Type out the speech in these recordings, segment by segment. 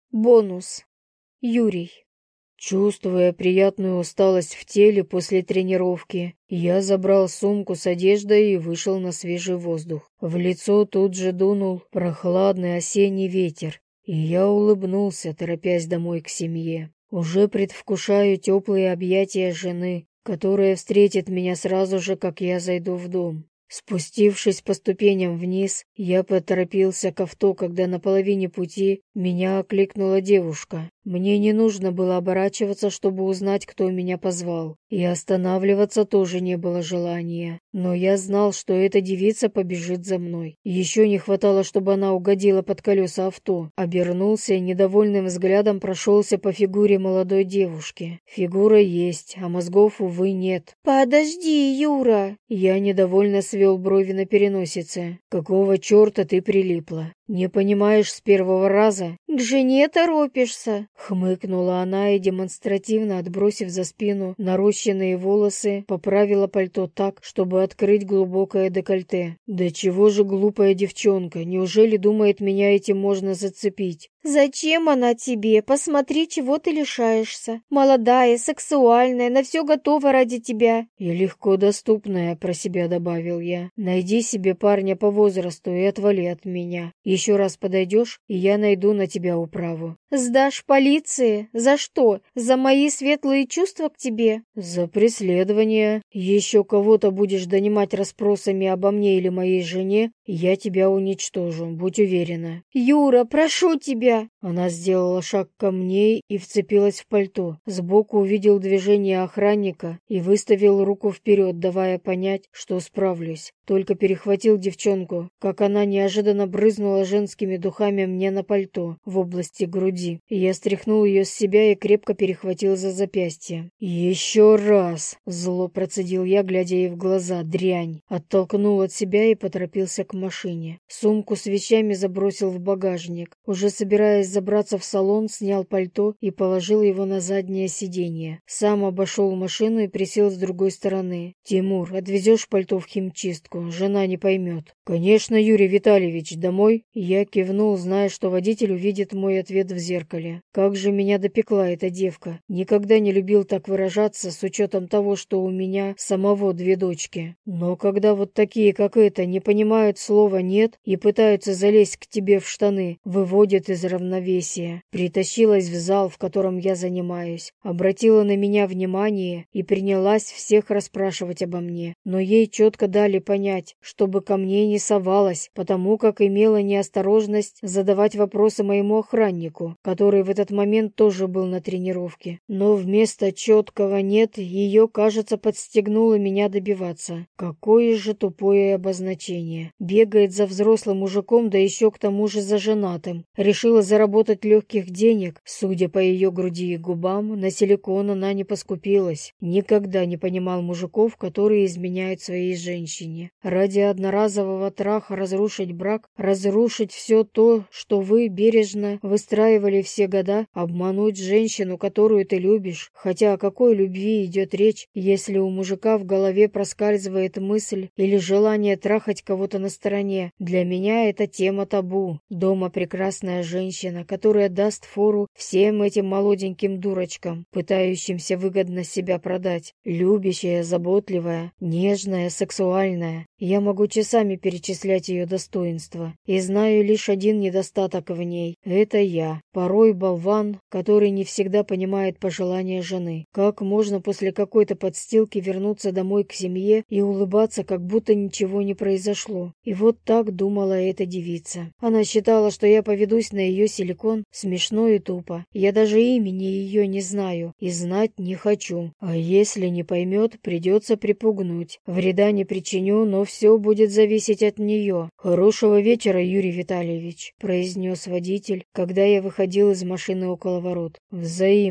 Бонус. Юрий. Чувствуя приятную усталость в теле после тренировки, я забрал сумку с одеждой и вышел на свежий воздух. В лицо тут же дунул прохладный осенний ветер, и я улыбнулся, торопясь домой к семье. Уже предвкушаю теплые объятия жены, которая встретит меня сразу же, как я зайду в дом. Спустившись по ступеням вниз, я поторопился к авто, когда на половине пути меня окликнула девушка. Мне не нужно было оборачиваться, чтобы узнать, кто меня позвал. И останавливаться тоже не было желания. Но я знал, что эта девица побежит за мной. Еще не хватало, чтобы она угодила под колеса авто. Обернулся и недовольным взглядом прошелся по фигуре молодой девушки. Фигура есть, а мозгов, увы, нет. «Подожди, Юра!» Я недовольно свел брови на переносице. «Какого черта ты прилипла? Не понимаешь с первого раза?» «К жене торопишься!» Хмыкнула она и, демонстративно отбросив за спину нарощенные волосы, поправила пальто так, чтобы открыть глубокое декольте. «Да чего же глупая девчонка? Неужели думает, меня этим можно зацепить?» «Зачем она тебе? Посмотри, чего ты лишаешься. Молодая, сексуальная, на все готова ради тебя». «И легко доступная», — про себя добавил я. «Найди себе парня по возрасту и отвали от меня. Еще раз подойдешь, и я найду на тебя управу». «Сдашь полиции? За что? За мои светлые чувства к тебе?» «За преследование. Еще кого-то будешь донимать расспросами обо мне или моей жене, я тебя уничтожу, будь уверена». «Юра, прошу тебя!» Она сделала шаг ко мне и вцепилась в пальто. Сбоку увидел движение охранника и выставил руку вперед, давая понять, что справлюсь. Только перехватил девчонку, как она неожиданно брызнула женскими духами мне на пальто в области груди. Я стряхнул ее с себя и крепко перехватил за запястье. «Еще раз!» — зло процедил я, глядя ей в глаза. «Дрянь!» Оттолкнул от себя и поторопился к машине. Сумку с вещами забросил в багажник. Уже собираясь забраться в салон, снял пальто и положил его на заднее сиденье. Сам обошел машину и присел с другой стороны. «Тимур, отвезешь пальто в химчистку? Жена не поймет». «Конечно, Юрий Витальевич, домой?» Я кивнул, зная, что водитель увидит мой ответ в зеркале. Как же меня допекла эта девка. Никогда не любил так выражаться, с учетом того, что у меня самого 2 дочки. Но когда вот такие, как эта, не понимают слова «нет» и пытаются залезть к тебе в штаны, выводят из равновесия. Притащилась в зал, в котором я занимаюсь, обратила на меня внимание и принялась всех расспрашивать обо мне. Но ей четко дали понять, чтобы ко мне не совалась, потому как имела неосторожность задавать вопросы моему охраннику, который в этот момент тоже был на тренировке. Но вместо четкого «нет» ее, кажется, подстегнуло меня добиваться. Какое же тупое обозначение. Бегает за взрослым мужиком, да еще к тому же за женатым. Решила заработать легких денег. Судя по ее груди и губам, на силикон она не поскупилась. Никогда не понимал мужиков, которые изменяют своей женщине. Ради одноразового траха разрушить брак, разрушить все то, что вы бережно выстраивали все года, обмануть женщину, которую ты любишь. Хотя о какой любви идет речь, если у мужика в голове проскальзывает мысль или желание трахать кого-то на стороне? Для меня это тема табу. Дома прекрасная женщина, которая даст фору всем этим молоденьким дурочкам, пытающимся выгодно себя продать. Любящая, заботливая, нежная, сексуальная. Я могу часами перечислять ее достоинства. И знаю лишь один недостаток в ней. Это я. Порой болван, который не всегда понимает пожелания жены. Как можно после какой-то подстилки вернуться домой к семье и улыбаться, как будто ничего не произошло? И вот так думала эта девица. Она считала, что я поведусь на ее силикон. Смешно и тупо. Я даже имени ее не знаю и знать не хочу. А если не поймет, придется припугнуть. Вреда не причиню, но все будет зависеть от нее. «Хорошего вечера, Юрий Витальевич», — произнес водитель, когда я выходил из машины около ворот. «Взаимно».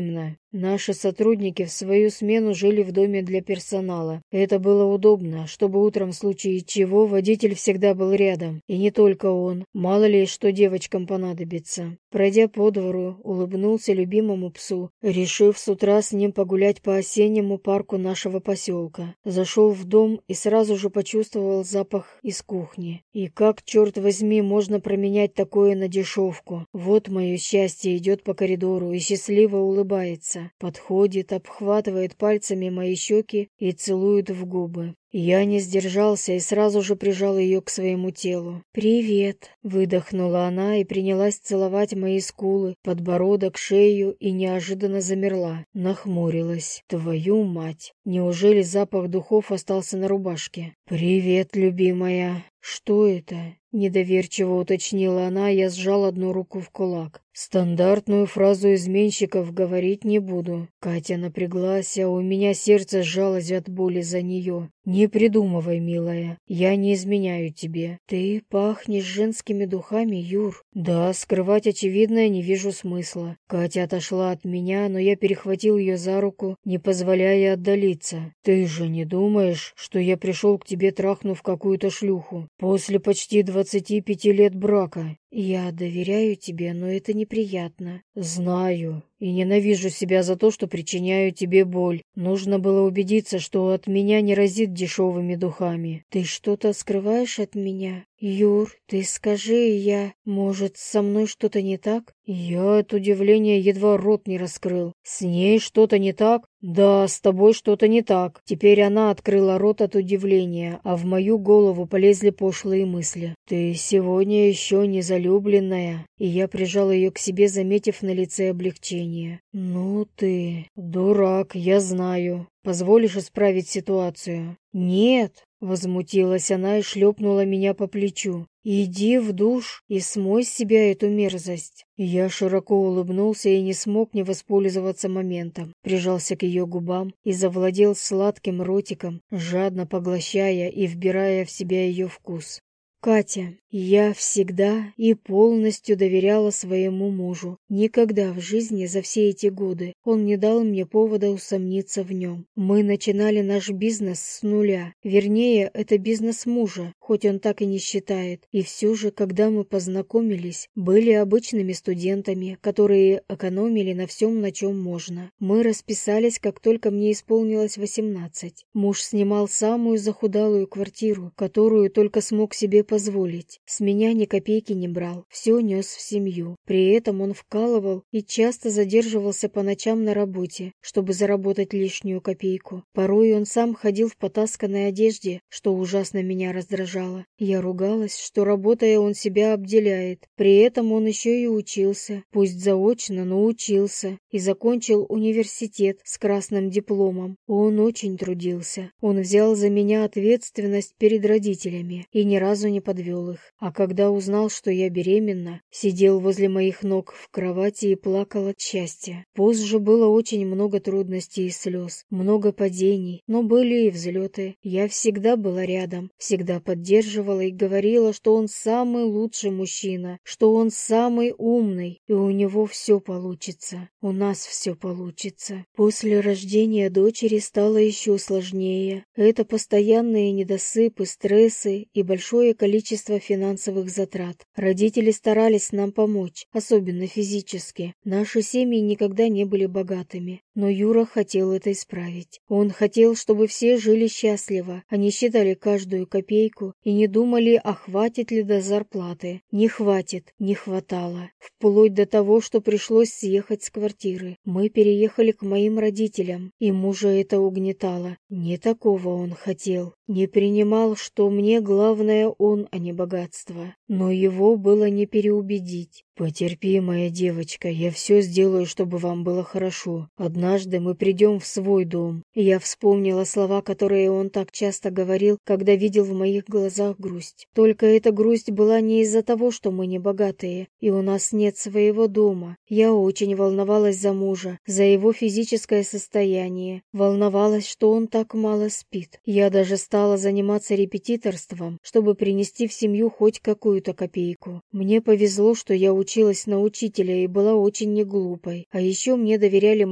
Наши сотрудники в свою смену жили в доме для персонала. Это было удобно, чтобы утром в случае чего водитель всегда был рядом. И не только он. Мало ли, что девочкам понадобится. Пройдя по двору, улыбнулся любимому псу, решив с утра с ним погулять по осеннему парку нашего поселка. Зашел в дом и сразу же почувствовал запах из кухни. И как, черт возьми, можно променять такое на дешевку? Вот мое счастье идет по коридору и счастливо улыбается. Подходит, обхватывает пальцами мои щеки и целует в губы. Я не сдержался и сразу же прижал ее к своему телу. «Привет!» — выдохнула она и принялась целовать мои скулы, подбородок, шею и неожиданно замерла. Нахмурилась. «Твою мать! Неужели запах духов остался на рубашке?» «Привет, любимая!» «Что это?» — недоверчиво уточнила она, я сжал одну руку в кулак. «Стандартную фразу изменщиков говорить не буду». Катя напряглась, а у меня сердце сжалось от боли за нее. «Не придумывай, милая, я не изменяю тебе». «Ты пахнешь женскими духами, Юр». «Да, скрывать очевидное не вижу смысла». Катя отошла от меня, но я перехватил ее за руку, не позволяя отдалиться. «Ты же не думаешь, что я пришел к тебе, трахнув какую-то шлюху? После почти 25 лет брака». «Я доверяю тебе, но это неприятно». «Знаю. И ненавижу себя за то, что причиняю тебе боль. Нужно было убедиться, что от меня не разит дешевыми духами». «Ты что-то скрываешь от меня? Юр, ты скажи, Может, со мной что-то не так?» Я от удивления едва рот не раскрыл. «С ней что-то не так?» «Да, с тобой что-то не так». Теперь она открыла рот от удивления, а в мою голову полезли пошлые мысли. «Ты сегодня еще не залюбленная». И я прижал ее к себе, заметив на лице облегчение. «Ну ты дурак, я знаю. Позволишь исправить ситуацию?» «Нет», — возмутилась она и шлепнула меня по плечу. «Иди в душ и смой с себя эту мерзость». Я широко улыбнулся и не смог не воспользоваться моментом. Прижался к ее губам и завладел сладким ротиком, жадно поглощая и вбирая в себя ее вкус. «Катя, я всегда и полностью доверяла своему мужу. Никогда в жизни за все эти годы он не дал мне повода усомниться в нем. Мы начинали наш бизнес с нуля. Вернее, это бизнес мужа, хоть он так и не считает. И все же, когда мы познакомились, были обычными студентами, которые экономили на всем, на чем можно. Мы расписались, как только мне исполнилось 18. Муж снимал самую захудалую квартиру, которую только смог себе позволить. С меня ни копейки не брал, все нес в семью. При этом он вкалывал и часто задерживался по ночам на работе, чтобы заработать лишнюю копейку. Порой он сам ходил в потасканной одежде, что ужасно меня раздражало. Я ругалась, что, работая, он себя обделяет. При этом он еще и учился, пусть заочно, но учился, и закончил университет с красным дипломом. Он очень трудился. Он взял за меня ответственность перед родителями и ни разу не подвел их. А когда узнал, что я беременна, сидел возле моих ног в кровати и плакал от счастья. Позже было очень много трудностей и слез, много падений, но были и взлеты. Я всегда была рядом, всегда поддерживала и говорила, что он самый лучший мужчина, что он самый умный, и у него все получится. У нас все получится. После рождения дочери стало еще сложнее. Это постоянные недосыпы, стрессы и большое количество финансовых затрат. Родители старались нам помочь, особенно физически. Наши семьи никогда не были богатыми, но Юра хотел это исправить. Он хотел, чтобы все жили счастливо, они считали каждую копейку и не думали, а хватит ли до зарплаты. Не хватит, не хватало. Вплоть до того, что пришлось съехать с квартиры. Мы переехали к моим родителям, и мужа это угнетало. Не такого он хотел. Не принимал, что мне главное он, а не богатство. Но его было не переубедить. «Потерпи, моя девочка, я все сделаю, чтобы вам было хорошо. Однажды мы придем в свой дом». Я вспомнила слова, которые он так часто говорил, когда видел в моих глазах грусть. Только эта грусть была не из-за того, что мы не богатые, и у нас нет своего дома. Я очень волновалась за мужа, за его физическое состояние. Волновалась, что он так мало спит. Я даже стала заниматься репетиторством, чтобы принести в семью хоть какую-то копейку. Мне повезло, что я училась на учителя и была очень неглупой. А еще мне доверяли мамы детей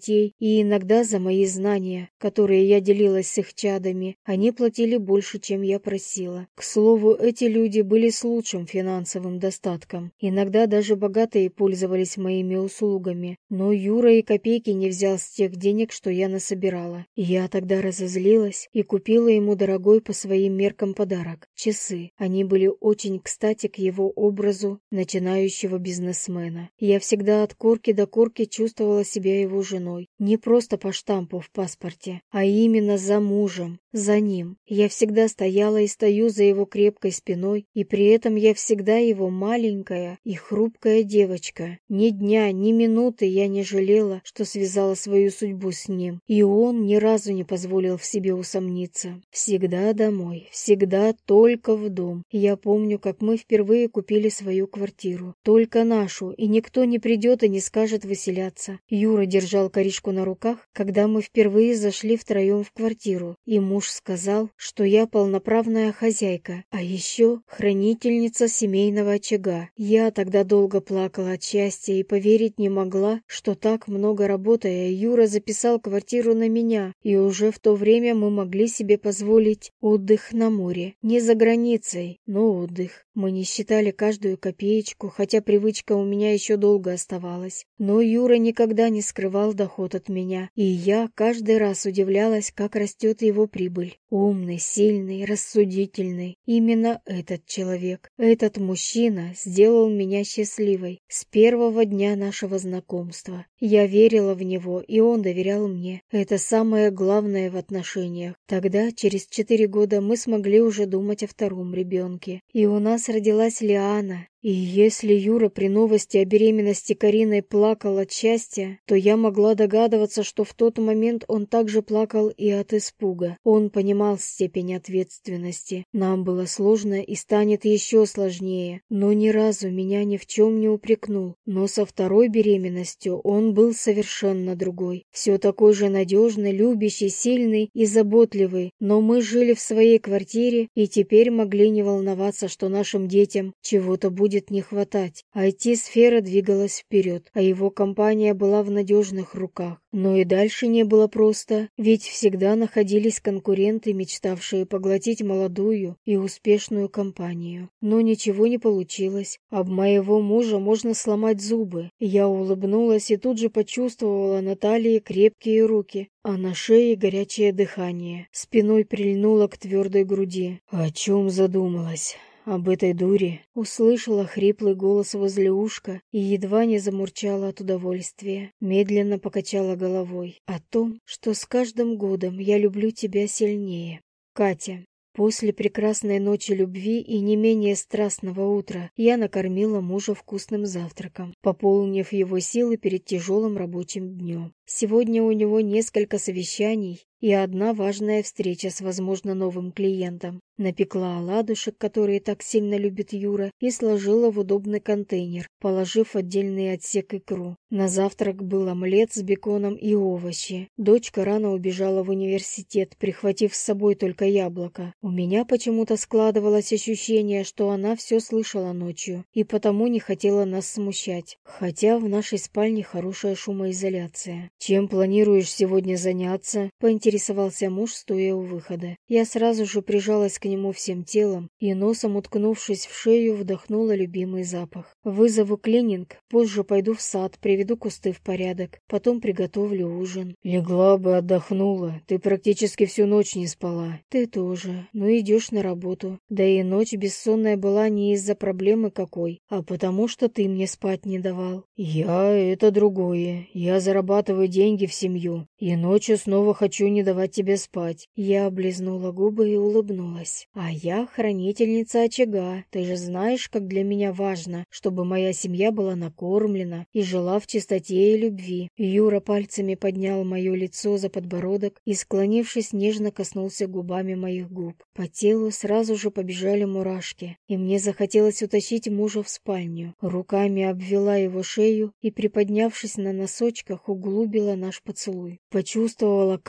детей, и иногда за мои знания, которые я делилась с их чадами, они платили больше, чем я просила. К слову, эти люди были с лучшим финансовым достатком. Иногда даже богатые пользовались моими услугами, но Юра и копейки не взял с тех денег, что я насобирала. Я тогда разозлилась и купила ему дорогой по своим меркам подарок – часы. Они были очень кстати к его образу начинающего бизнесмена. Я всегда от корки до корки чувствовала себя его женой. Не просто по штампу в паспорте, а именно за мужем, за ним. Я всегда стояла и стою за его крепкой спиной, и при этом я всегда его маленькая и хрупкая девочка. Ни дня, ни минуты я не жалела, что связала свою судьбу с ним, и он ни разу не позволил в себе усомниться. Всегда домой, всегда только в дом. Я помню, как мы впервые купили свою квартиру. Только нашу, и никто не придет и не скажет выселяться. Юра держал Каришку на руках, когда мы впервые зашли втроем в квартиру, и муж сказал, что я полноправная хозяйка, а еще хранительница семейного очага. Я тогда долго плакала от счастья и поверить не могла, что так много работая, Юра записал квартиру на меня, и уже в то время мы могли себе позволить отдых на море. Не за границей, но отдых. Мы не считали каждую копеечку, хотя привычка у меня еще долго оставалась. Но Юра никогда не скрывал доход от меня, и я каждый раз удивлялась, как растет его прибыль. Умный, сильный, рассудительный. Именно этот человек, этот мужчина сделал меня счастливой с первого дня нашего знакомства. Я верила в него, и он доверял мне. Это самое главное в отношениях. Тогда, через 4 года, мы смогли уже думать о втором ребенке. И у нас родилась Лиана. И если Юра при новости о беременности Кариной плакал от счастья, то я могла догадываться, что в тот момент он также плакал и от испуга. Он понимал степень ответственности. Нам было сложно и станет еще сложнее, но ни разу меня ни в чем не упрекнул. Но со второй беременностью он был совершенно другой. Все такой же надежный, любящий, сильный и заботливый. Но мы жили в своей квартире и теперь могли не волноваться, что нашим детям чего-то будет не хватать. IT-сфера двигалась вперед, а его компания была в надежных руках. Но и дальше не было просто, ведь всегда находились конкуренты, мечтавшие поглотить молодую и успешную компанию. Но ничего не получилось. Об моего мужа можно сломать зубы. Я улыбнулась и тут же почувствовала на талии крепкие руки, а на шее горячее дыхание. Спиной прильнула к твердой груди. О чем задумалась? Об этой дуре. Услышала хриплый голос возле ушка и едва не замурчала от удовольствия. Медленно покачала головой. О том, что с каждым годом я люблю тебя сильнее. Катя. После прекрасной ночи любви и не менее страстного утра я накормила мужа вкусным завтраком, пополнив его силы перед тяжелым рабочим днем. Сегодня у него несколько совещаний и одна важная встреча с, возможно, новым клиентом. Напекла оладушек, которые так сильно любит Юра, и сложила в удобный контейнер, положив в отдельный отсек икру. На завтрак был омлет с беконом и овощи. Дочка рано убежала в университет, прихватив с собой только яблоко. У меня почему-то складывалось ощущение, что она все слышала ночью, и потому не хотела нас смущать. Хотя в нашей спальне хорошая шумоизоляция. «Чем планируешь сегодня заняться?» — поинтересовался муж, стоя у выхода. Я сразу же прижалась к нему всем телом и, носом уткнувшись в шею, вдохнула любимый запах. «Вызову клининг, позже пойду в сад, приведу кусты в порядок, потом приготовлю ужин». «Легла бы, отдохнула. Ты практически всю ночь не спала». «Ты тоже. Ну идешь на работу. Да и ночь бессонная была не из-за проблемы какой, а потому что ты мне спать не давал». «Я — это другое. Я зарабатываю деньги в семью, и ночью снова хочу не давать тебе спать». Я облизнула губы и улыбнулась. «А я хранительница очага. Ты же знаешь, как для меня важно, чтобы моя семья была накормлена и жила в чистоте и любви». Юра пальцами поднял мое лицо за подбородок и, склонившись, нежно коснулся губами моих губ. По телу сразу же побежали мурашки, и мне захотелось утащить мужа в спальню. Руками обвела его шею и, приподнявшись на носочках, углубила наш поцелуй. Почувствовала, как крепко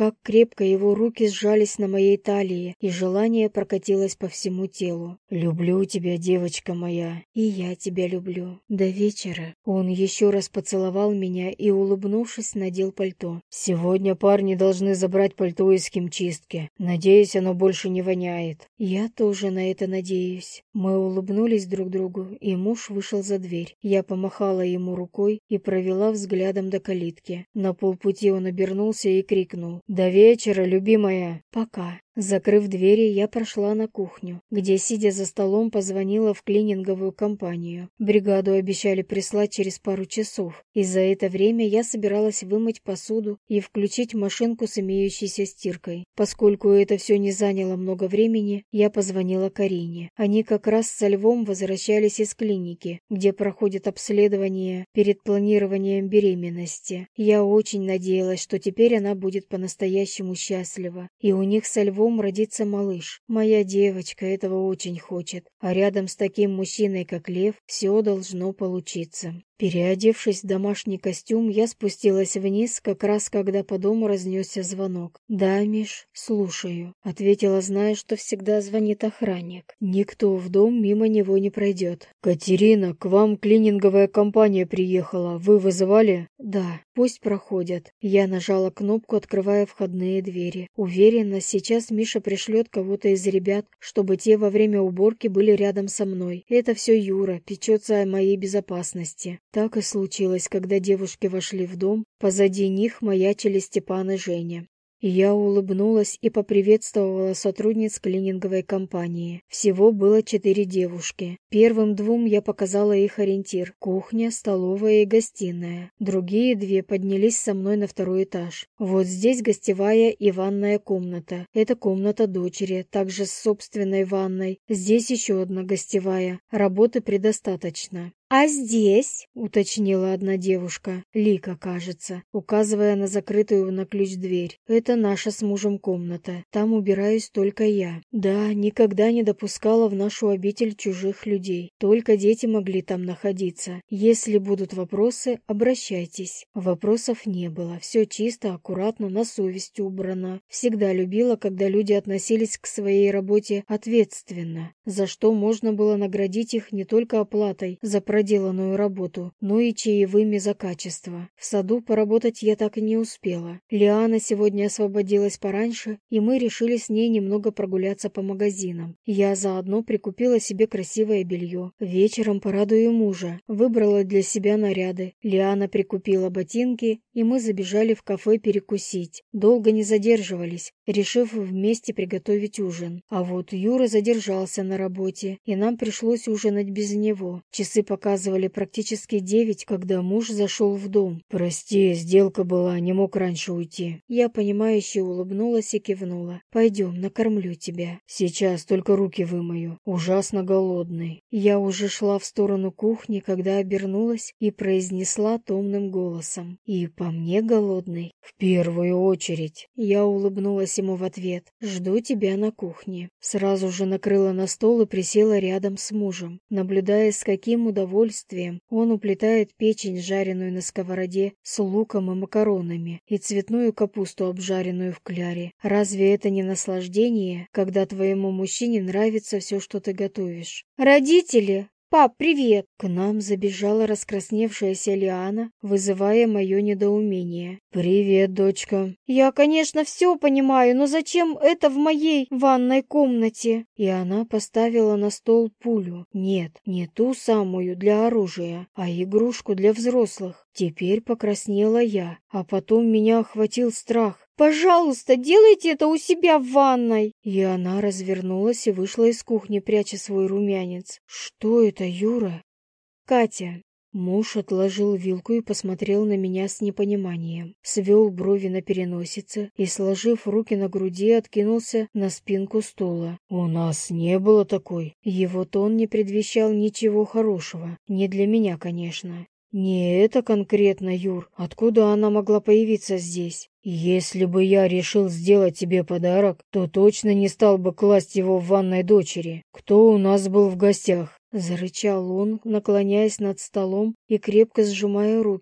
крепко его руки сжались на моей талии, и желание прокатилось по всему телу. «Люблю тебя, девочка моя». «И я тебя люблю. До вечера». Он еще раз поцеловал меня и, улыбнувшись, надел пальто. «Сегодня парни должны забрать пальто из химчистки. Надеюсь, оно больше не воняет». «Я тоже на это надеюсь». Мы улыбнулись друг другу, и муж вышел за дверь. Я помахала ему рукой и провела взглядом до калитки. На полпути он обернулся и крикнул: «До вечера, любимая!» «Пока». Закрыв двери, я прошла на кухню, где, сидя за столом, позвонила в клининговую компанию. Бригаду обещали прислать через пару часов, и за это время я собиралась вымыть посуду и включить машинку с имеющейся стиркой. Поскольку это все не заняло много времени, я позвонила Карине. Они как раз со Львом возвращались из клиники, где проходит обследование перед планированием беременности. Я очень надеялась, что теперь она будет по-настоящему счастлива, и у них со Львом родится малыш. Моя девочка этого очень хочет, а рядом с таким мужчиной, как Лев, все должно получиться. Переодевшись в домашний костюм, я спустилась вниз, как раз когда по дому разнесся звонок. «Да, Миш, слушаю», — ответила, зная, что всегда звонит охранник. Никто в дом мимо него не пройдет. «Катерина, к вам клининговая компания приехала. Вы вызывали?» «Да, пусть проходят». Я нажала кнопку, открывая входные двери. Уверена, сейчас Миша пришлет кого-то из ребят, чтобы те во время уборки были рядом со мной. Это все Юра, печется о моей безопасности. Так и случилось, когда девушки вошли в дом, позади них маячили Степан и Женя. Я улыбнулась и поприветствовала сотрудниц клининговой компании. Всего было 4 девушки. Первым 2 я показала их ориентир: кухня, столовая и гостиная. Другие 2 поднялись со мной на 2-й этаж. Вот здесь гостевая и ванная комната. Это комната дочери, также с собственной ванной. Здесь еще одна гостевая. Работы предостаточно. «А здесь?» — уточнила одна девушка, Лика, кажется, указывая на закрытую на ключ дверь. «Это наша с мужем комната. Там убираюсь только я. Да, никогда не допускала в нашу обитель чужих людей. Только дети могли там находиться. Если будут вопросы, обращайтесь». Вопросов не было. Все чисто, аккуратно, на совесть убрано. Всегда любила, когда люди относились к своей работе ответственно, за что можно было наградить их не только оплатой за проделанную работу, но и чаевыми за качество. В саду поработать я так и не успела. Лиана сегодня освободилась пораньше, и мы решили с ней немного прогуляться по магазинам. Я заодно прикупила себе красивое белье. Вечером порадую мужа. Выбрала для себя наряды. Лиана прикупила ботинки, и мы забежали в кафе перекусить. Долго не задерживались, решив вместе приготовить ужин. А вот Юра задержался на работе, и нам пришлось ужинать без него. Часы показывали практически 9, когда муж зашел в дом. «Прости, сделка была, не мог раньше уйти». Я понимающе улыбнулась и кивнула. «Пойдем, накормлю тебя. Сейчас только руки вымою. Ужасно голодный». Я уже шла в сторону кухни, когда обернулась и произнесла томным голосом: «И по мне голодный?» «В первую очередь». Я улыбнулась ему в ответ. «Жду тебя на кухне». Сразу же накрыла на стол и присела рядом с мужем, наблюдая, с каким удовольствием он уплетает печень, жареную на сковороде с луком и макаронами, и цветную капусту, обжаренную в кляре. Разве это не наслаждение, когда твоему мужчине нравится все, что ты готовишь? «Родители! Пап, привет!» К нам забежала раскрасневшаяся Лиана, вызывая мое недоумение. «Привет, дочка!» «Я, конечно, все понимаю, но зачем это в моей ванной комнате?» И она поставила на стол пулю. Нет, не ту самую для оружия, а игрушку для взрослых. Теперь покраснела я, а потом меня охватил страх. «Пожалуйста, делайте это у себя в ванной!» И она развернулась и вышла из кухни, пряча свой румянец. «Что это, Юра?» «Катя». Муж отложил вилку и посмотрел на меня с непониманием. Свел брови на переносице и, сложив руки на груди, откинулся на спинку стула. «У нас не было такой». Его тон не предвещал ничего хорошего. Не для меня, конечно. «Не это конкретно, Юр. Откуда она могла появиться здесь? Если бы я решил сделать тебе подарок, то точно не стал бы класть его в ванной дочери. Кто у нас был в гостях?» Зарычал он, наклоняясь над столом и крепко сжимая руки.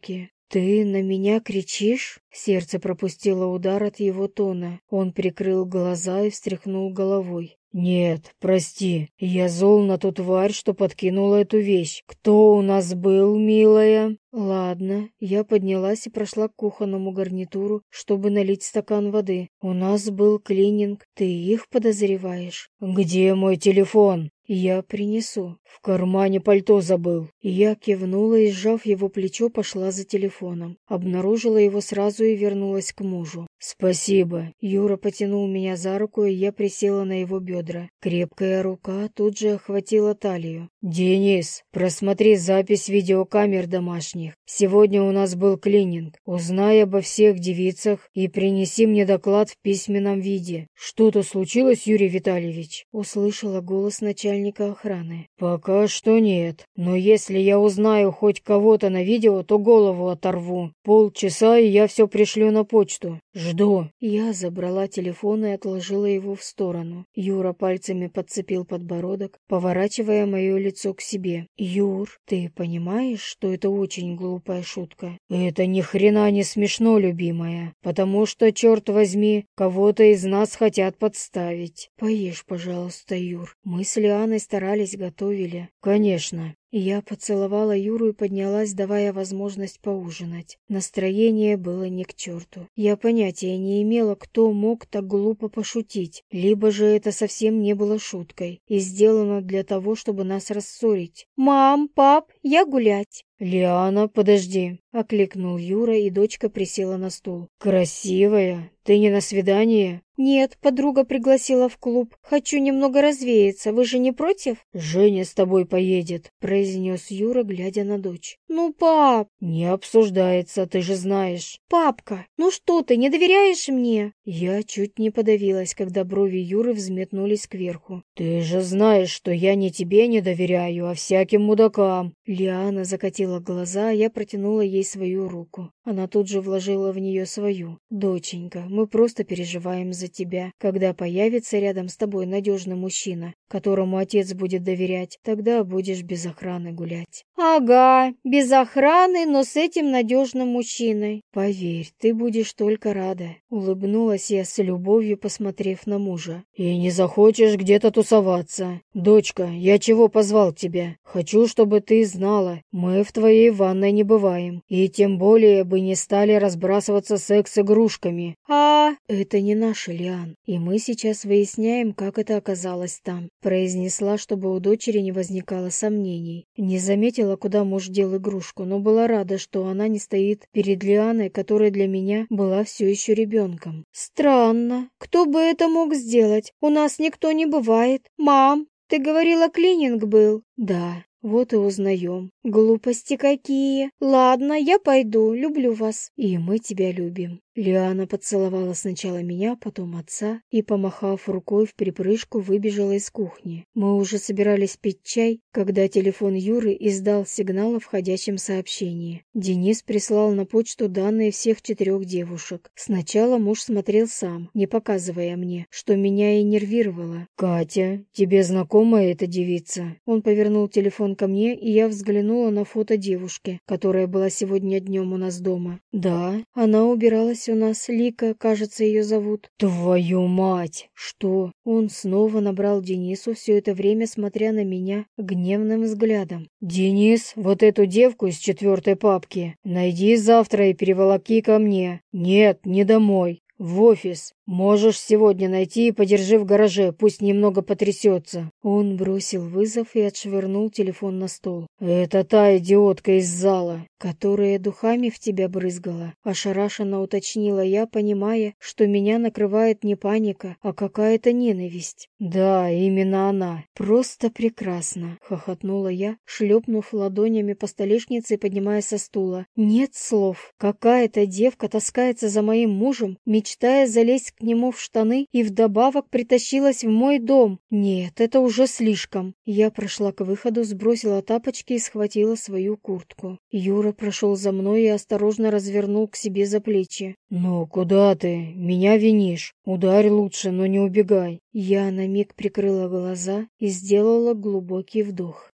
«Ты на меня кричишь?» Сердце пропустило удар от его тона. Он прикрыл глаза и встряхнул головой. «Нет, прости, я зол на ту тварь, что подкинула эту вещь. Кто у нас был, милая?» «Ладно». Я поднялась и прошла к кухонному гарнитуру, чтобы налить стакан воды. «У нас был клининг. Ты их подозреваешь?» «Где мой телефон?» «Я принесу». «В кармане пальто забыл». Я кивнула и, сжав его плечо, пошла за телефоном. Обнаружила его сразу и вернулась к мужу. «Спасибо». Юра потянул меня за руку, и я присела на его бедра. Крепкая рука тут же охватила талию. «Денис, просмотри запись видеокамер домашних. Сегодня у нас был клининг. Узнай обо всех девицах и принеси мне доклад в письменном виде». «Что-то случилось, Юрий Витальевич?» Услышала голос начальника охраны. «Пока что нет. Но если я узнаю хоть кого-то на видео, то голову оторву. Полчаса, и я все пришлю на почту. Жду». Я забрала телефон и отложила его в сторону. Юра пальцами подцепил подбородок, поворачивая мое лицо к себе. «Юр, ты понимаешь, что это очень глупая шутка?» «Это ни хрена не смешно, любимая, потому что, черт возьми, кого-то из нас хотят подставить». «Поешь, пожалуйста, Юр. Мы с Лианой старались, готовили». «Конечно». Я поцеловала Юру и поднялась, давая возможность поужинать. Настроение было ни к черту. Я понятия не имела, кто мог так глупо пошутить, либо же это совсем не было шуткой и сделано для того, чтобы нас рассорить. «Мам, пап, я гулять». «Лиана, подожди», — окликнул Юра, и дочка присела на стул. «Красивая, ты не на свидание?» «Нет, подруга пригласила в клуб. Хочу немного развеяться. Вы же не против?» «Женя с тобой поедет», — произнес Юра, глядя на дочь. «Ну, пап!» «Не обсуждается, ты же знаешь». «Папка, ну что ты, не доверяешь мне?» Я чуть не подавилась, когда брови Юры взметнулись кверху. «Ты же знаешь, что я не тебе не доверяю, а всяким мудакам». Лиана закатила глаза, а я протянула ей свою руку. Она тут же вложила в нее свою. «Доченька, мы просто переживаем за тебя. Когда появится рядом с тобой надежный мужчина, которому отец будет доверять, тогда будешь без охраны гулять». «Ага, без охраны, но с этим надежным мужчиной». «Поверь, ты будешь только рада», — улыбнулась я с любовью, посмотрев на мужа. «И не захочешь где-то тусоваться. Дочка, я чего позвал тебя? Хочу, чтобы ты знала, мы в твоей ванной не бываем, и тем более бы не стали разбрасываться секс-игрушками». «Это не наш, Лиан, и мы сейчас выясняем, как это оказалось там», — произнесла, чтобы у дочери не возникало сомнений. Не заметила, куда муж дел игрушку, но была рада, что она не стоит перед Лианой, которая для меня была все еще ребенком. «Странно. Кто бы это мог сделать? У нас никто не бывает. Мам, ты говорила, клининг был?» «Да». Вот и узнаем. «Глупости какие! Ладно, я пойду, люблю вас». «И мы тебя любим». Лиана поцеловала сначала меня, потом отца и, помахав рукой в припрыжку, выбежала из кухни. Мы уже собирались пить чай, когда телефон Юры издал сигнал о входящем сообщении. Денис прислал на почту данные всех 4 девушек. Сначала муж смотрел сам, не показывая мне, что меня и нервировало. «Катя, тебе знакома эта девица?» Он повернул телефон ко мне, и я взглянула на фото девушки, которая была сегодня днем у нас дома. «Да, она убиралась у нас, Лика, кажется, ее зовут». «Твою мать!» «Что?» Он снова набрал Денису, все это время смотря на меня гневным взглядом. «Денис, вот эту девку из 4-й папки найди завтра и переволоки ко мне. Нет, не домой. В офис. Можешь сегодня найти и подержи в гараже, пусть немного потрясется». Он бросил вызов и отшвырнул телефон на стол. «Это та идиотка из зала, которая духами в тебя брызгала», — ошарашенно уточнила я, понимая, что меня накрывает не паника, а какая-то ненависть. «Да, именно она. Просто прекрасно», — хохотнула я, шлепнув ладонями по столешнице и поднимаясь со стула. «Нет слов. Какая-то девка таскается за моим мужем, мечтая залезть к нему в штаны, и вдобавок притащилась в мой дом. Нет, это уже слишком». Я прошла к выходу, сбросила тапочки и схватила свою куртку. Юра прошел за мной и осторожно развернул к себе за плечи. «Ну, куда ты? Меня винишь. Ударь лучше, но не убегай». Я на миг прикрыла глаза и сделала глубокий вдох.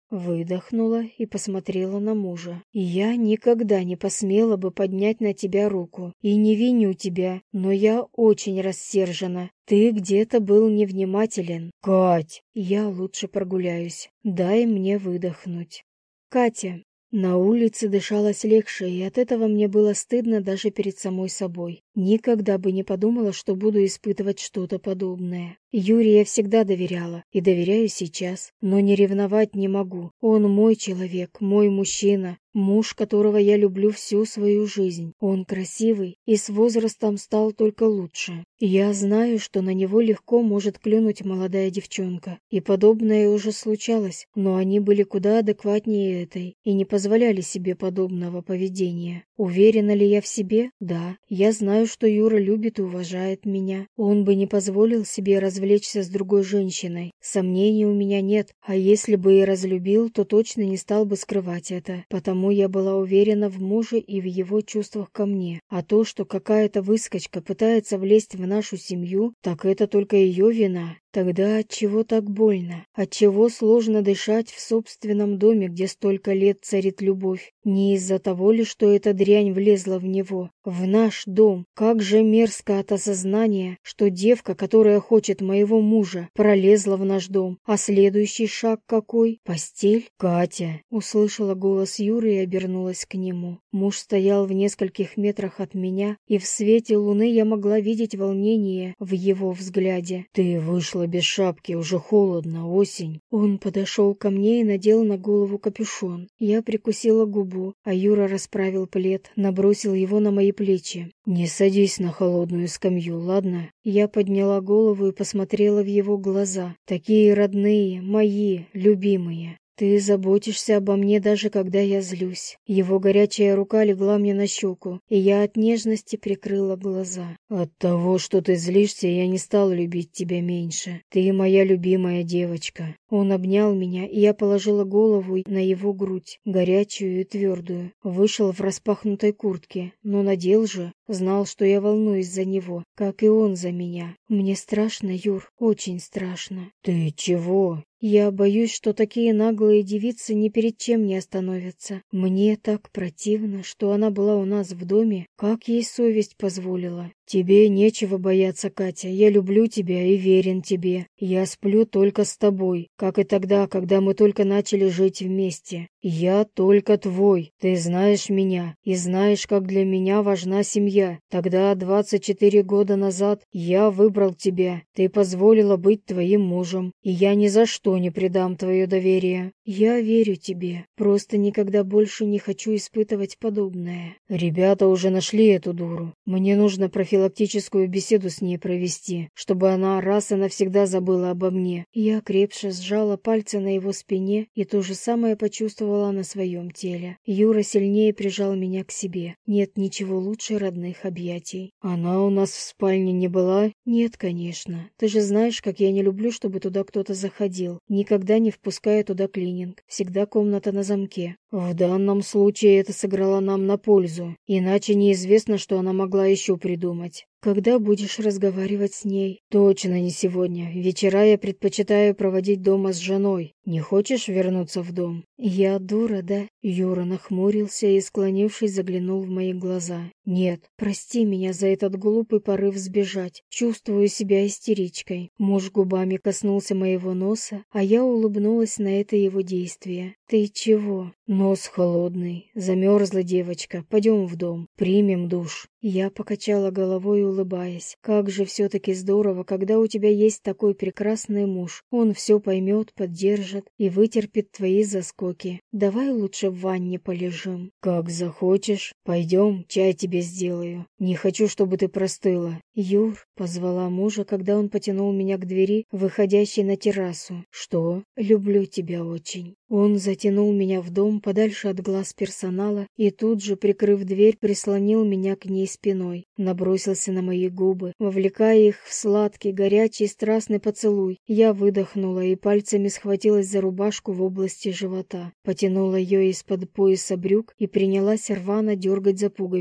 Выдохнула и посмотрела на мужа. «Я никогда не посмела бы поднять на тебя руку. И не виню тебя, но я очень рассержена. Ты где-то был невнимателен». «Кать!» «Я лучше прогуляюсь. Дай мне выдохнуть». «Катя!» На улице дышалось легче, и от этого мне было стыдно даже перед самой собой. Никогда бы не подумала, что буду испытывать что-то подобное. Юре я всегда доверяла и доверяю сейчас, но не ревновать не могу. Он мой человек, мой мужчина, муж, которого я люблю всю свою жизнь. Он красивый и с возрастом стал только лучше. Я знаю, что на него легко может клюнуть молодая девчонка, и подобное уже случалось, но они были куда адекватнее этой и не позволяли себе подобного поведения. Уверена ли я в себе? Да. Я знаю, что Юра любит и уважает меня. Он бы не позволил себе развлечься с другой женщиной. Сомнений у меня нет, а если бы и разлюбил, то точно не стал бы скрывать это. Потому я была уверена в муже и в его чувствах ко мне. А то, что какая-то выскочка пытается влезть в нашу семью, так это только ее вина. Тогда отчего так больно? Отчего сложно дышать в собственном доме, где столько лет царит любовь? Не из-за того ли, что эта дрянь влезла в него? В наш дом. Как же мерзко от осознания, что девка, которая хочет моего мужа, пролезла в наш дом. А следующий шаг какой? Постель? «Катя!» Услышала голос Юры и обернулась к нему. Муж стоял в нескольких метрах от меня, и в свете луны я могла видеть волнение в его взгляде. «Ты вышла без шапки, уже холодно, осень». Он подошел ко мне и надел на голову капюшон. Я прикусила губу, а Юра расправил плед, набросил его на мои плечи. «Не садись на холодную скамью, ладно?» Я подняла голову и посмотрела в его глаза. Такие родные, мои, любимые. «Ты заботишься обо мне, даже когда я злюсь». Его горячая рука легла мне на щеку, и я от нежности прикрыла глаза. «От того, что ты злишься, я не стал любить тебя меньше. Ты моя любимая девочка». Он обнял меня, и я положила голову на его грудь, горячую и твердую. Вышел в распахнутой куртке, но надел же. Знал, что я волнуюсь за него, как и он за меня. Мне страшно, Юр, очень страшно. «Ты чего?» Я боюсь, что такие наглые девицы ни перед чем не остановятся. Мне так противно, что она была у нас в доме, как ей совесть позволила. «Тебе нечего бояться, Катя, я люблю тебя и верен тебе. Я сплю только с тобой, как и тогда, когда мы только начали жить вместе. Я только твой, ты знаешь меня и знаешь, как для меня важна семья. Тогда, 24 года назад, я выбрал тебя, ты позволила быть твоим мужем, и я ни за что не предам твое доверие». «Я верю тебе, просто никогда больше не хочу испытывать подобное». «Ребята уже нашли эту дуру. Мне нужно профилактическую беседу с ней провести, чтобы она раз и навсегда забыла обо мне». Я крепче сжала пальцы на его спине и то же самое почувствовала на своем теле. Юра сильнее прижал меня к себе. Нет ничего лучше родных объятий. «Она у нас в спальне не была?» «Нет, конечно. Ты же знаешь, как я не люблю, чтобы туда кто-то заходил. Никогда не впускаю туда клининг. Всегда комната на замке. В данном случае это сыграло нам на пользу. Иначе неизвестно, что она могла еще придумать». «Когда будешь разговаривать с ней?» «Точно не сегодня. Вечера я предпочитаю проводить дома с женой. Не хочешь вернуться в дом?» «Я дура, да?» Юра нахмурился и, склонившись, заглянул в мои глаза. «Нет, прости меня за этот глупый порыв сбежать. Чувствую себя истеричкой». Муж губами коснулся моего носа, а я улыбнулась на это его действие. «Ты чего?» «Нос холодный. Замерзла девочка. Пойдем в дом. Примем душ». Я покачала головой, улыбаясь. «Как же все-таки здорово, когда у тебя есть такой прекрасный муж. Он все поймет, поддержит и вытерпит твои заскоки. Давай лучше в ванне полежим». «Как захочешь. Пойдем, чай тебе сделаю. Не хочу, чтобы ты простыла». «Юр», — позвала мужа, когда он потянул меня к двери, выходящей на террасу. «Что?» «Люблю тебя очень». Он затянул меня в дом подальше от глаз персонала и тут же, прикрыв дверь, прислонил меня к ней спиной. Набросился на мои губы, вовлекая их в сладкий, горячий, страстный поцелуй. Я выдохнула и пальцами схватилась за рубашку в области живота, потянула ее из-под пояса брюк и принялась рвано дергать за пуговицы.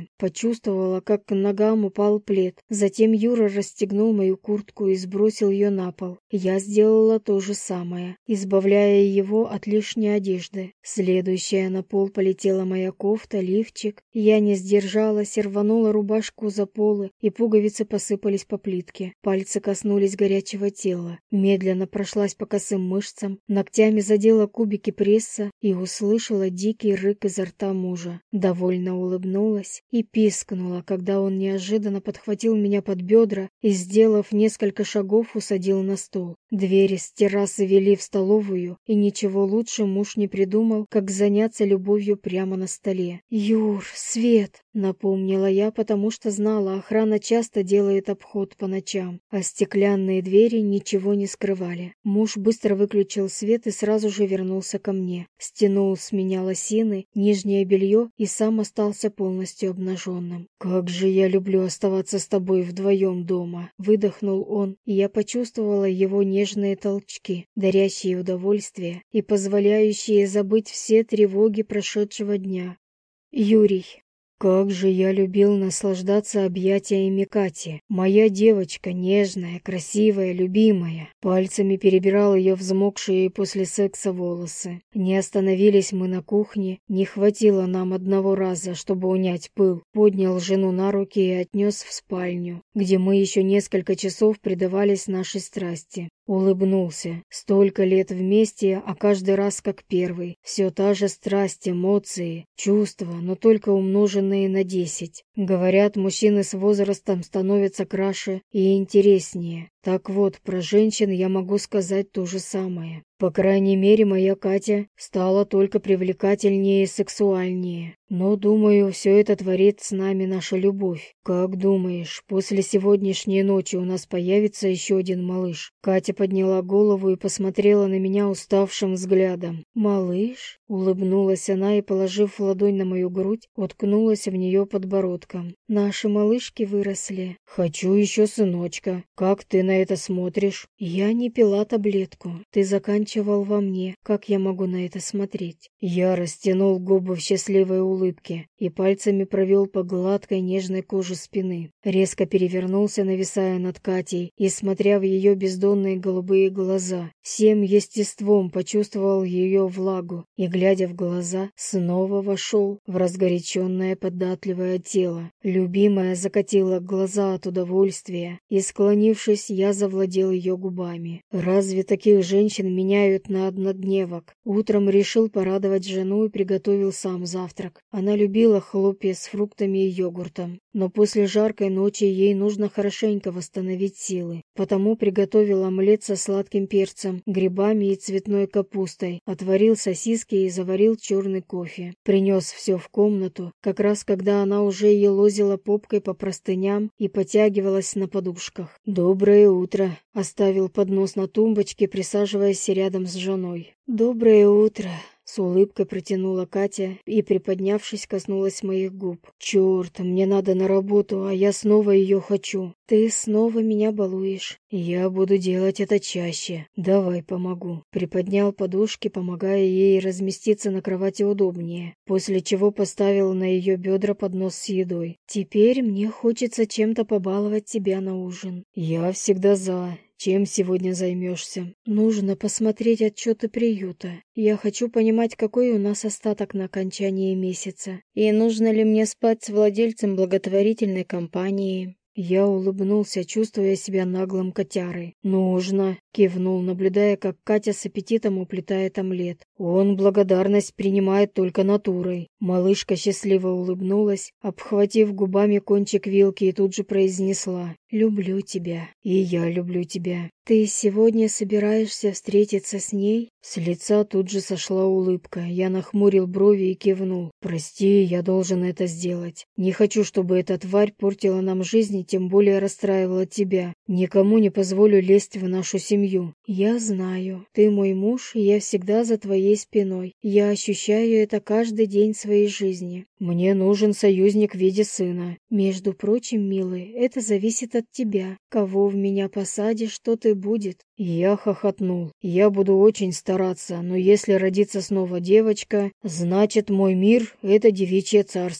волосы. Почувствовала, как к ногам упал плед. Затем Юра расстегнул мою куртку и сбросил ее на пол. Я сделала то же самое, избавляя его от лишней одежды. Следующая на пол полетела моя кофта, лифчик. Я не сдержалась и рванула рубашку за полы, и пуговицы посыпались по плитке. Пальцы коснулись горячего тела. Медленно прошлась по косым мышцам, ногтями задела кубики пресса и услышала дикий рык изо рта мужа. Довольно улыбнулась и пискнула, когда он неожиданно подхватил меня под бедра и, сделав несколько шагов, усадил на стол. Двери с террасы вели в столовую, и ничего лучше муж не придумал, как заняться любовью прямо на столе. «Юр, Свет!» — напомнила я, потому что знала, охрана часто делает обход по ночам, а стеклянные двери ничего не скрывали. Муж быстро выключил свет и сразу же вернулся ко мне. Стянул с меня лосины, нижнее белье и сам остался полностью обнаженным. «Как же я люблю оставаться с тобой вдвоем дома!» — выдохнул он, и я почувствовала его нежные толчки, дарящие удовольствие и позволяющие забыть все тревоги прошедшего дня. Юрий. Как же я любил наслаждаться объятиями Кати. Моя девочка, нежная, красивая, любимая. Пальцами перебирал ее взмокшие после секса волосы. Не остановились мы на кухне, не хватило нам одного раза, чтобы унять пыл. Поднял жену на руки и отнес в спальню, где мы еще несколько часов предавались нашей страсти. Улыбнулся. Столько лет вместе, а каждый раз как первый. Все та же страсть, эмоции, чувства, но только умноженные на 10. Говорят, мужчины с возрастом становятся краше и интереснее. Так вот, про женщин я могу сказать то же самое. По крайней мере, моя Катя стала только привлекательнее и сексуальнее. Но, думаю, все это творит с нами наша любовь. Как думаешь, после сегодняшней ночи у нас появится еще один малыш? Катя подняла голову и посмотрела на меня уставшим взглядом. «Малыш?» — улыбнулась она и, положив ладонь на мою грудь, уткнулась в нее подбородком. «Наши малышки выросли. Хочу еще сыночка. Как ты на это смотришь?» «Я не пила таблетку. Ты заканчивал во мне. Как я могу на это смотреть?» Я растянул губы в счастливой улыбке и пальцами провел по гладкой нежной коже спины. Резко перевернулся, нависая над Катей и смотря в ее бездонные голубые глаза. Всем естеством почувствовал ее влагу и, глядя в глаза, снова вошел в разгоряченное податливое тело. Любимая закатила глаза от удовольствия, и, склонившись, я завладел ее губами. Разве таких женщин меняют на однодневок? Утром решил порадовать жену и приготовил сам завтрак. Она любила хлопья с фруктами и йогуртом, но после жаркой ночи ей нужно хорошенько восстановить силы. Потому приготовил омлет со сладким перцем, грибами и цветной капустой, отварил сосиски и заварил черный кофе. Принес все в комнату, как раз когда она уже елозила попкой по простыням и потягивалась на подушках. «Доброе утро!» — оставил поднос на тумбочке, присаживаясь рядом с женой. «Доброе утро!» — с улыбкой протянула Катя и, приподнявшись, коснулась моих губ. «Черт, мне надо на работу, а я снова ее хочу». «Ты снова меня балуешь». «Я буду делать это чаще. Давай помогу». Приподнял подушки, помогая ей разместиться на кровати удобнее, после чего поставил на ее бедра поднос с едой. «Теперь мне хочется чем-то побаловать тебя на ужин». «Я всегда за. Чем сегодня займешься?» «Нужно посмотреть отчеты приюта. Я хочу понимать, какой у нас остаток на окончании месяца. И нужно ли мне спать с владельцем благотворительной компании». Я улыбнулся, чувствуя себя наглым котярой. «Нужно», — кивнул, наблюдая, как Катя с аппетитом уплетает омлет. «Он благодарность принимает только натурой». Малышка счастливо улыбнулась, обхватив губами кончик вилки, и тут же произнесла: «Люблю тебя». «И я люблю тебя». «Ты сегодня собираешься встретиться с ней?» С лица тут же сошла улыбка. Я нахмурил брови и кивнул. «Прости, я должен это сделать. Не хочу, чтобы эта тварь портила нам жизнь и тем более расстраивала тебя. Никому не позволю лезть в нашу семью». «Я знаю. Ты мой муж, и я всегда за твоей спиной. Я ощущаю это каждый день своей жизни. Мне нужен союзник в виде сына». «Между прочим, милый, это зависит от тебя. Кого в меня посадишь, тот и будет». Я хохотнул. «Я буду очень стараться, но если родится снова девочка, значит, мой мир — это девичье царство».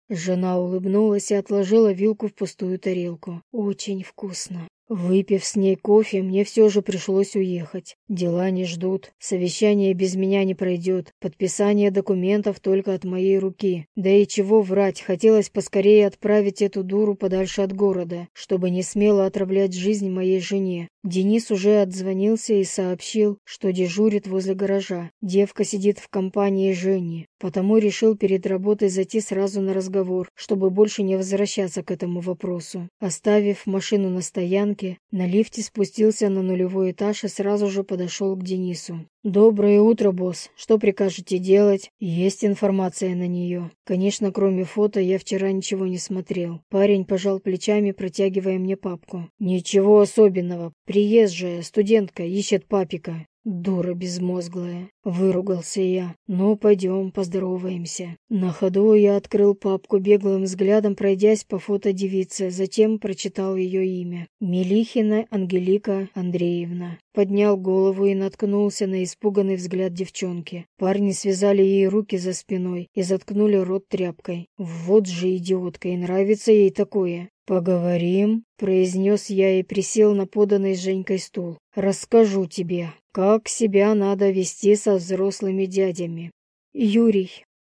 Жена улыбнулась и отложила вилку в пустую тарелку. «Очень вкусно». Выпив с ней кофе, мне все же пришлось уехать. Дела не ждут, совещание без меня не пройдет, подписание документов только от моей руки. Да и чего врать, хотелось поскорее отправить эту дуру подальше от города, чтобы не смело отравлять жизнь моей жене. Денис уже отзвонился и сообщил, что дежурит возле гаража. Девка сидит в компании Жени, потому решил перед работой зайти сразу на разговор, чтобы больше не возвращаться к этому вопросу. Оставив машину на стоянке, на лифте спустился на нулевой этаж и сразу же подошел к Денису. «Доброе утро, босс. Что прикажете делать?» «Есть информация на нее. Конечно, кроме фото я вчера ничего не смотрел». Парень пожал плечами, протягивая мне папку. «Ничего особенного. Приезжая студентка ищет папика». «Дура безмозглая», — выругался я. «Ну, пойдем, поздороваемся». На ходу я открыл папку, беглым взглядом пройдясь по фото девицы, затем прочитал ее имя. Мелихина Ангелика Андреевна. Поднял голову и наткнулся на испуганный взгляд девчонки. Парни связали ей руки за спиной и заткнули рот тряпкой. Вот же идиотка, и нравится ей такое. «Поговорим», — произнес я и присел на поданный Женькой стул. «Расскажу тебе, как себя надо вести со взрослыми дядями». «Юрий».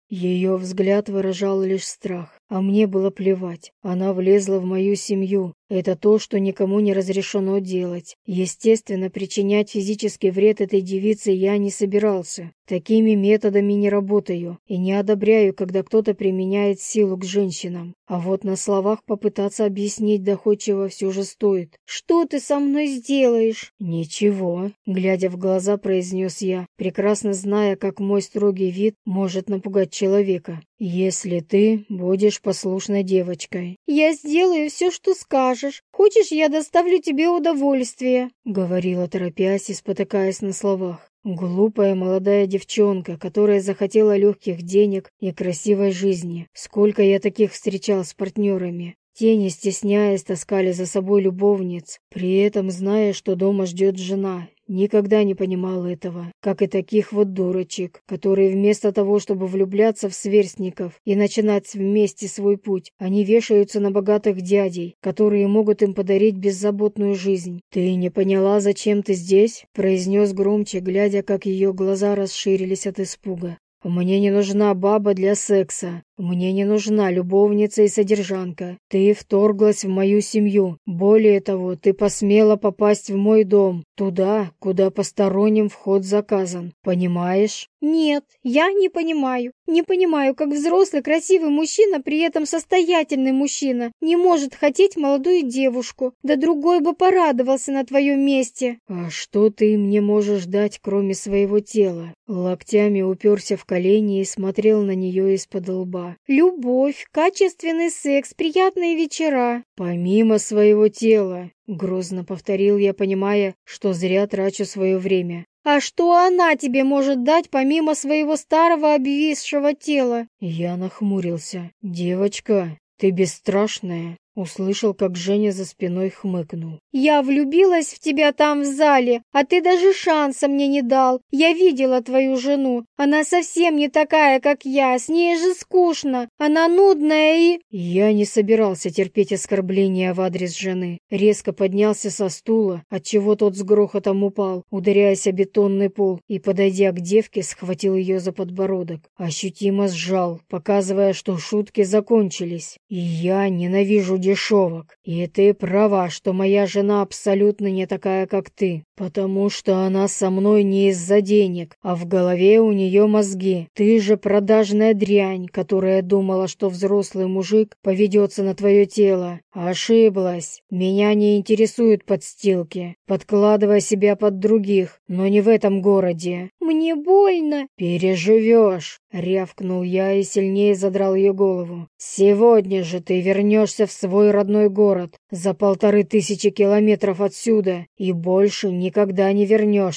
Ее взгляд выражал лишь страх, а мне было плевать. Она влезла в мою семью. Это то, что никому не разрешено делать. Естественно, причинять физический вред этой девице я не собирался. Такими методами не работаю и не одобряю, когда кто-то применяет силу к женщинам. А вот на словах попытаться объяснить доходчиво все же стоит. «Что ты со мной сделаешь?» «Ничего», — глядя в глаза, произнес я, прекрасно зная, как мой строгий вид может напугать человека. «Если ты будешь послушной девочкой». «Я сделаю все, что скажешь. Хочешь, я доставлю тебе удовольствие?» — говорила, торопясь и спотыкаясь на словах. Глупая молодая девчонка, которая захотела легких денег и красивой жизни. Сколько я таких встречал с партнерами. Те, не стесняясь, таскали за собой любовниц, при этом зная, что дома ждет жена. Никогда не понимал этого, как и таких вот дурочек, которые вместо того, чтобы влюбляться в сверстников и начинать вместе свой путь, они вешаются на богатых дядей, которые могут им подарить беззаботную жизнь. «Ты не поняла, зачем ты здесь?» — произнес громче, глядя, как ее глаза расширились от испуга. «Мне не нужна баба для секса. Мне не нужна любовница и содержанка. Ты вторглась в мою семью. Более того, ты посмела попасть в мой дом, туда, куда посторонним вход заказан. Понимаешь?» «Нет, я не понимаю. Не понимаю, как взрослый красивый мужчина, при этом состоятельный мужчина, не может хотеть молодую девушку. Да другой бы порадовался на твоем месте». «А что ты мне можешь дать, кроме своего тела?» Локтями уперся в колени и смотрел на нее из-под лба. «Любовь, качественный секс, приятные вечера». «Помимо своего тела», — грозно повторил я, понимая, что зря трачу свое время. «А что она тебе может дать, помимо своего старого обвисшего тела?» Я нахмурился. «Девочка, ты бесстрашная». Услышал, как Женя за спиной хмыкнул. «Я влюбилась в тебя там в зале, а ты даже шанса мне не дал. Я видела твою жену. Она совсем не такая, как я, с ней же скучно. Она нудная и...» Я не собирался терпеть оскорбления в адрес жены. Резко поднялся со стула, отчего тот с грохотом упал, ударяясь о бетонный пол, и, подойдя к девке, схватил ее за подбородок. Ощутимо сжал, показывая, что шутки закончились. И я ненавижу дешевок. И ты права, что моя жена абсолютно не такая, как ты. Потому что она со мной не из-за денег, а в голове у нее мозги. Ты же продажная дрянь, которая думала, что взрослый мужик поведется на твое тело. Ошиблась. Меня не интересуют подстилки. Подкладывай себя под других, но не в этом городе. «Мне больно». «Переживешь», — рявкнул я и сильнее задрал ее голову. «Сегодня же ты вернешься в свой родной город за 1500 километров отсюда и больше никогда не вернешься».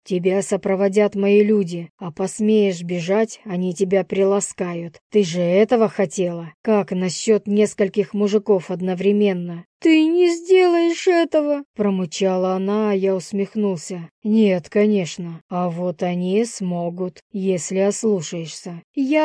Тебя сопроводят мои люди, а посмеешь бежать, они тебя приласкают. Ты же этого хотела? Как насчет нескольких мужиков одновременно?» «Ты не сделаешь этого!» — промычала она, а я усмехнулся. «Нет, конечно. А вот они смогут, если ослушаешься.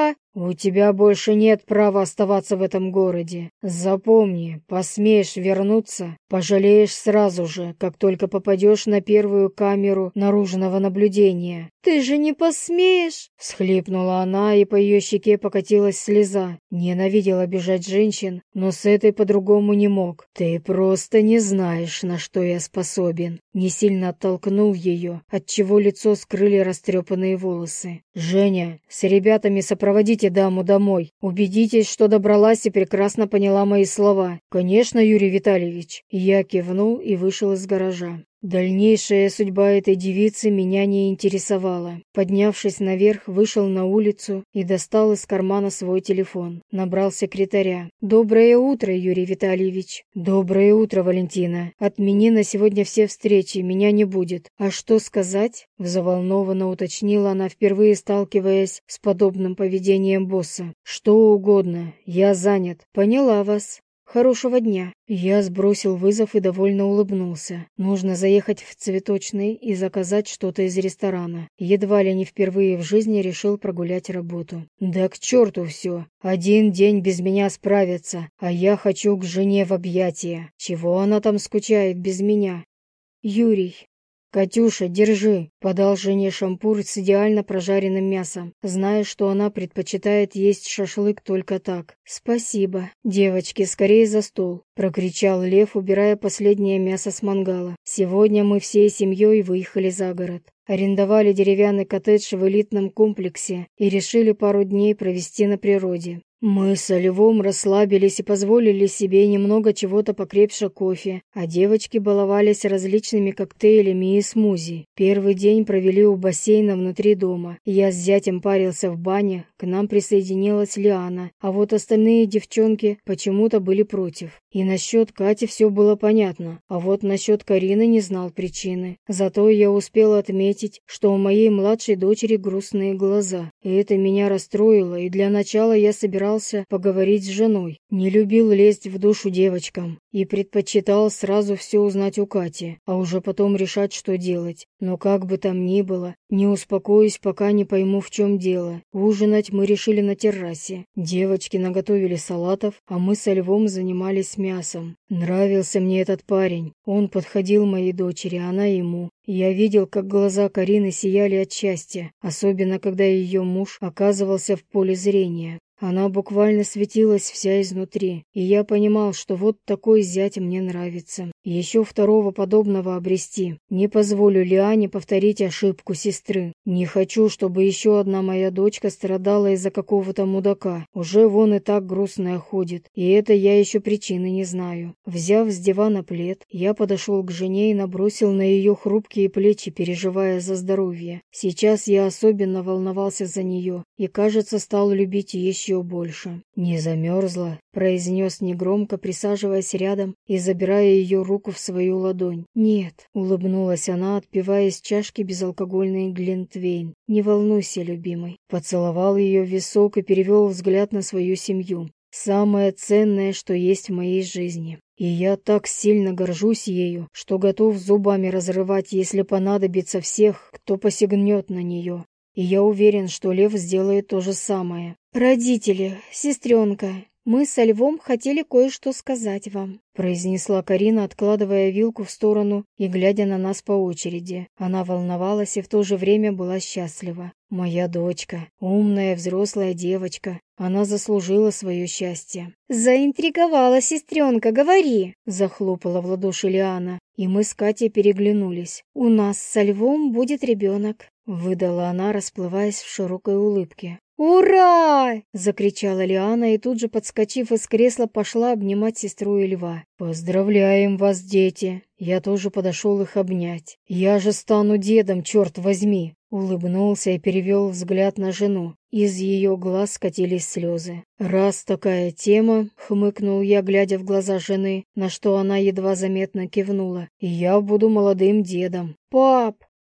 У тебя больше нет права оставаться в этом городе. Запомни, посмеешь вернуться, пожалеешь сразу же, как только попадешь на первую камеру наружного наблюдения». «Ты же не посмеешь!» — всхлипнула она, и по ее щеке покатилась слеза. Ненавидел обижать женщин, но с этой по-другому не мог. «Ты просто не знаешь, на что я способен». Не сильно оттолкнул ее, отчего лицо скрыли растрепанные волосы. «Женя, с ребятами сопроводите даму домой. Убедитесь, что добралась и прекрасно поняла мои слова». «Конечно, Юрий Витальевич». Я кивнул и вышел из гаража. Дальнейшая судьба этой девицы меня не интересовала. Поднявшись наверх, вышел на улицу и достал из кармана свой телефон. Набрал секретаря. «Доброе утро, Юрий Витальевич». «Доброе утро, Валентина. Отмени на сегодня все встречи, меня не будет». «А что сказать?» — взволнованно уточнила она, впервые сталкиваясь с подобным поведением босса. «Что угодно. Я занят». «Поняла вас. Хорошего дня». Я сбросил вызов и довольно улыбнулся. Нужно заехать в цветочный и заказать что-то из ресторана. Едва ли не впервые в жизни решил прогулять работу. Да к черту все. Один день без меня справится, а я хочу к жене в объятия. Чего она там скучает без меня? Юрий. «Катюша, держи!» — подал жене шампур с идеально прожаренным мясом, зная, что она предпочитает есть шашлык только так. «Спасибо. Девочки, скорее за стол!» — прокричал Лев, убирая последнее мясо с мангала. «Сегодня мы всей семьей выехали за город. Арендовали деревянный коттедж в элитном комплексе и решили пару дней провести на природе. Мы с Львом расслабились и позволили себе немного чего-то покрепше кофе, а девочки баловались различными коктейлями и смузи. Первый день провели у бассейна внутри дома. Я с зятем парился в бане, к нам присоединилась Лиана, а вот остальные девчонки почему-то были против. И насчет Кати все было понятно, а вот насчет Карины не знал причины. Зато я успел отметить, что у моей младшей дочери грустные глаза. И это меня расстроило, и для начала я собирался поговорить с женой. Не любил лезть в душу девочкам и предпочитал сразу все узнать у Кати, а уже потом решать, что делать. Но как бы там ни было, не успокоюсь, пока не пойму, в чем дело. Ужинать мы решили на террасе. Девочки наготовили салатов, а мы со Львом занимались мясом. Нравился мне этот парень. Он подходил моей дочери, она ему. Я видел, как глаза Карины сияли от счастья, особенно когда ее муж оказывался в поле зрения. Она буквально светилась вся изнутри, и я понимал, что вот такой зять мне нравится. Еще второго подобного обрести. Не позволю Лиане повторить ошибку сестры. Не хочу, чтобы еще одна моя дочка страдала из-за какого-то мудака. Уже вон и так грустная ходит, и это я еще причины не знаю. Взяв с дивана плед, я подошел к жене и набросил на ее хрупкие плечи, переживая за здоровье. Сейчас я особенно волновался за нее и, кажется, стал любить еще больше. «Не замерзла?» — произнес негромко, присаживаясь рядом и забирая ее руку в свою ладонь. «Нет», — улыбнулась она, отпивая из чашки безалкогольный глинтвейн. «Не волнуйся, любимый». Поцеловал ее в висок и перевел взгляд на свою семью. «Самое ценное, что есть в моей жизни. И я так сильно горжусь ею, что готов зубами разрывать, если понадобится, всех, кто посягнет на нее. И я уверен, что Лев сделает то же самое». «Родители, сестренка, мы со Львом хотели кое-что сказать вам», произнесла Карина, откладывая вилку в сторону и глядя на нас по очереди. Она волновалась и в то же время была счастлива. «Моя дочка, умная взрослая девочка, она заслужила свое счастье». «Заинтриговала сестренка, говори!» захлопала в ладоши Лиана, и мы с Катей переглянулись. «У нас со Львом будет ребенок», выдала она, расплываясь в широкой улыбке. «Ура!» — закричала Лиана и тут же, подскочив из кресла, пошла обнимать сестру и Льва. «Поздравляем вас, дети!» Я тоже подошел их обнять. «Я же стану дедом, черт возьми!» Улыбнулся и перевел взгляд на жену. Из ее глаз скатились слезы. «Раз такая тема», — хмыкнул я, глядя в глаза жены, на что она едва заметно кивнула, — «и я буду молодым дедом». «Пап,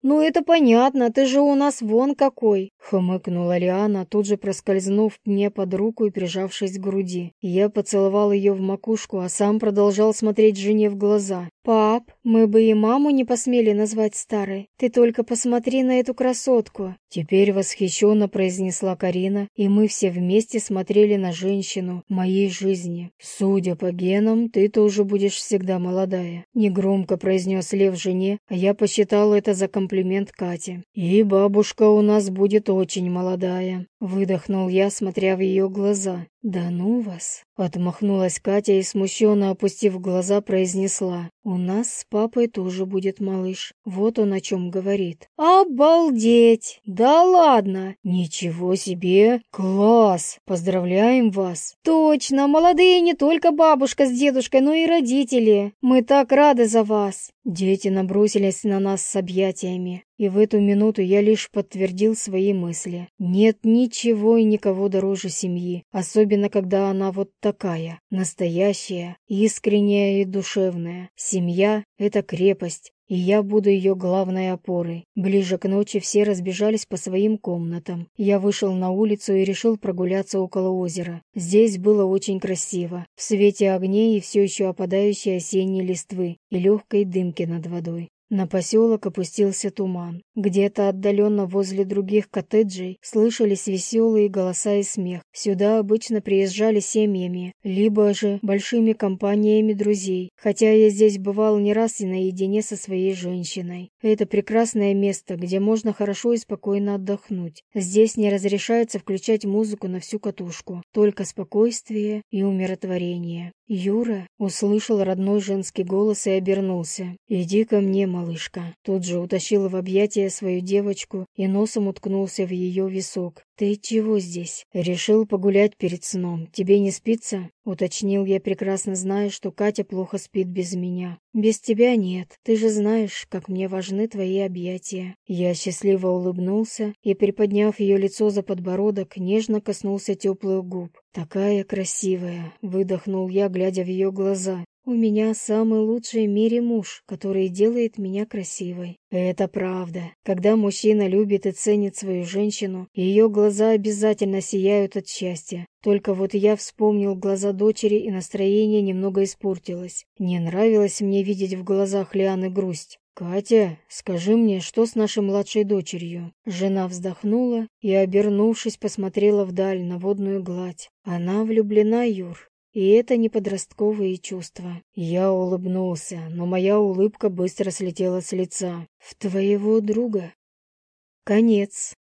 «Ну это понятно, ты же у нас вон какой!» — хмыкнула Лиана, тут же проскользнув мне под руку и прижавшись к груди. Я поцеловал ее в макушку, а сам продолжал смотреть жене в глаза. «Пап, мы бы и маму не посмели назвать старой. Ты только посмотри на эту красотку!» Теперь восхищенно произнесла Карина, и мы все вместе смотрели на женщину моей жизни. «Судя по генам, ты тоже будешь всегда молодая», — негромко произнес Лев жене, а я посчитал это за комплимент Кате. «И бабушка у нас будет очень молодая», — выдохнул я, смотря в ее глаза. «Да ну вас!» — отмахнулась Катя и, смущенно опустив глаза, произнесла. «У нас с папой тоже будет малыш. Вот он о чем говорит». «Обалдеть! Да ладно!» «Ничего себе! Класс! Поздравляем вас!» «Точно! Молодые не только бабушка с дедушкой, но и родители! Мы так рады за вас!» Дети набросились на нас с объятиями, и в эту минуту я лишь подтвердил свои мысли. Нет ничего и никого дороже семьи, особенно когда она вот такая, настоящая, искренняя и душевная. Семья — это крепость, и я буду ее главной опорой. Ближе к ночи все разбежались по своим комнатам. Я вышел на улицу и решил прогуляться около озера. Здесь было очень красиво, в свете огней и все еще опадающей осенней листвы и легкой дымки над водой. На поселок опустился туман. Где-то отдаленно возле других коттеджей слышались веселые голоса и смех. Сюда обычно приезжали семьями, либо же большими компаниями друзей, хотя я здесь бывал не раз и наедине со своей женщиной. Это прекрасное место, где можно хорошо и спокойно отдохнуть. Здесь не разрешается включать музыку на всю катушку, только спокойствие и умиротворение. «Юра!» — услышал родной женский голос и обернулся. «Иди ко мне, малышка». Тут же утащил в объятия свою девочку и носом уткнулся в ее висок. «Ты чего здесь? Решил погулять перед сном. Тебе не спится?» — уточнил я, прекрасно зная, что Катя плохо спит без меня. «Без тебя нет. Ты же знаешь, как мне важны твои объятия». Я счастливо улыбнулся и, приподняв ее лицо за подбородок, нежно коснулся теплых губ. «Такая красивая!» — выдохнул я, глядя в ее глаза. «У меня самый лучший в мире муж, который делает меня красивой». Это правда. Когда мужчина любит и ценит свою женщину, ее глаза обязательно сияют от счастья. Только вот я вспомнил глаза дочери, и настроение немного испортилось. Не нравилось мне видеть в глазах Лианы грусть. «Катя, скажи мне, что с нашей младшей дочерью?» Жена вздохнула и, обернувшись, посмотрела вдаль на водную гладь. «Она влюблена, Юр. И это не подростковые чувства». Я улыбнулся, но моя улыбка быстро слетела с лица. «В твоего друга». Конец.